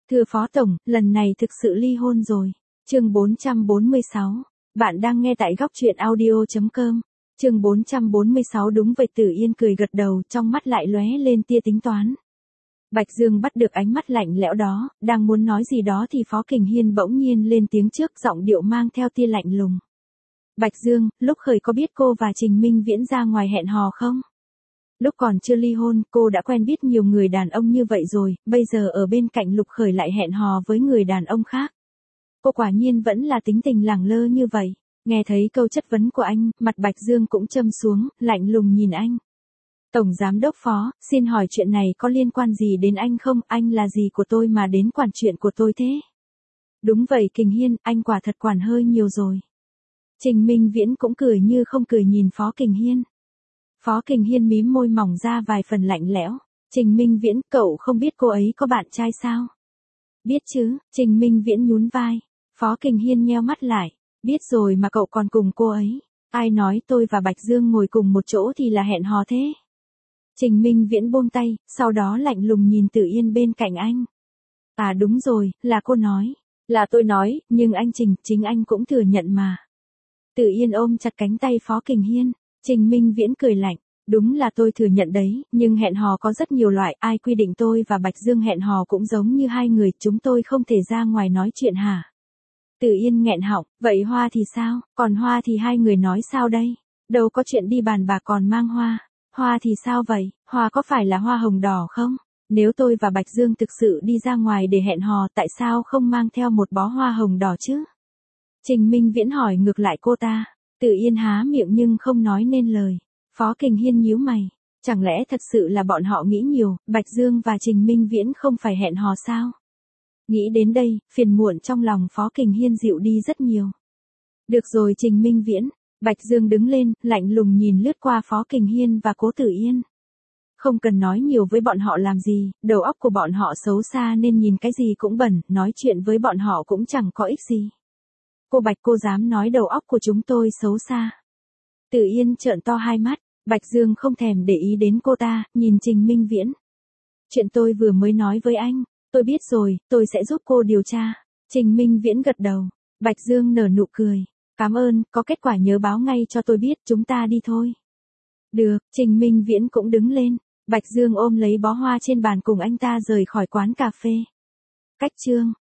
Thưa Phó Tổng, lần này thực sự ly hôn rồi. Chương 446. Bạn đang nghe tại góc truyện audio.com. Chương 446. Đúng vậy, Tử Yên cười gật đầu, trong mắt lại lóe lên tia tính toán. Bạch Dương bắt được ánh mắt lạnh lẽo đó, đang muốn nói gì đó thì Phó Kình Hiên bỗng nhiên lên tiếng trước, giọng điệu mang theo tia lạnh lùng. Bạch Dương, lúc khởi có biết cô và Trình Minh Viễn ra ngoài hẹn hò không? Lúc còn chưa ly hôn, cô đã quen biết nhiều người đàn ông như vậy rồi, bây giờ ở bên cạnh Lục Khởi lại hẹn hò với người đàn ông khác. Cô quả nhiên vẫn là tính tình lẳng lơ như vậy. Nghe thấy câu chất vấn của anh, mặt Bạch Dương cũng châm xuống, lạnh lùng nhìn anh. Tổng Giám đốc Phó, xin hỏi chuyện này có liên quan gì đến anh không? Anh là gì của tôi mà đến quản chuyện của tôi thế? Đúng vậy Kình Hiên, anh quả thật quản hơi nhiều rồi. Trình Minh Viễn cũng cười như không cười nhìn Phó Kình Hiên. Phó Kình Hiên mím môi mỏng ra vài phần lạnh lẽo. Trình Minh Viễn, cậu không biết cô ấy có bạn trai sao? Biết chứ, Trình Minh Viễn nhún vai. Phó Kình Hiên nheo mắt lại. Biết rồi mà cậu còn cùng cô ấy. Ai nói tôi và Bạch Dương ngồi cùng một chỗ thì là hẹn hò thế? Trình Minh Viễn buông tay, sau đó lạnh lùng nhìn Tử Yên bên cạnh anh. À đúng rồi, là cô nói. Là tôi nói, nhưng anh Trình, chính anh cũng thừa nhận mà. Tử Yên ôm chặt cánh tay Phó Kình Hiên. Trình Minh Viễn cười lạnh. Đúng là tôi thừa nhận đấy, nhưng hẹn hò có rất nhiều loại, ai quy định tôi và Bạch Dương hẹn hò cũng giống như hai người, chúng tôi không thể ra ngoài nói chuyện hả? Tử Yên nghẹn họng, vậy Hoa thì sao, còn Hoa thì hai người nói sao đây? Đâu có chuyện đi bàn bạc còn mang Hoa. Hoa thì sao vậy, Hoa có phải là hoa hồng đỏ không? Nếu tôi và Bạch Dương thực sự đi ra ngoài để hẹn hò, tại sao không mang theo một bó hoa hồng đỏ chứ? Trình Minh Viễn hỏi ngược lại cô ta. Tử Yên há miệng nhưng không nói nên lời. Phó Kình Hiên nhíu mày. Chẳng lẽ thật sự là bọn họ nghĩ nhiều, Bạch Dương và Trình Minh Viễn không phải hẹn hò sao? Nghĩ đến đây, phiền muộn trong lòng Phó Kình Hiên dịu đi rất nhiều. Được rồi Trình Minh Viễn. Bạch Dương đứng lên, lạnh lùng nhìn lướt qua Phó Kình Hiên và Cố Tử Yên. Không cần nói nhiều với bọn họ làm gì, đầu óc của bọn họ xấu xa nên nhìn cái gì cũng bẩn, nói chuyện với bọn họ cũng chẳng có ích gì. Cô Bạch, cô dám nói đầu óc của chúng tôi xấu xa? Tử Yên trợn to hai mắt. Bạch Dương không thèm để ý đến cô ta, nhìn Trình Minh Viễn. Chuyện tôi vừa mới nói với anh, tôi biết rồi, tôi sẽ giúp cô điều tra. Trình Minh Viễn gật đầu. Bạch Dương nở nụ cười. Cảm ơn, có kết quả nhớ báo ngay cho tôi biết, chúng ta đi thôi. Được, Trình Minh Viễn cũng đứng lên. Bạch Dương ôm lấy bó hoa trên bàn cùng anh ta rời khỏi quán cà phê. Cách chương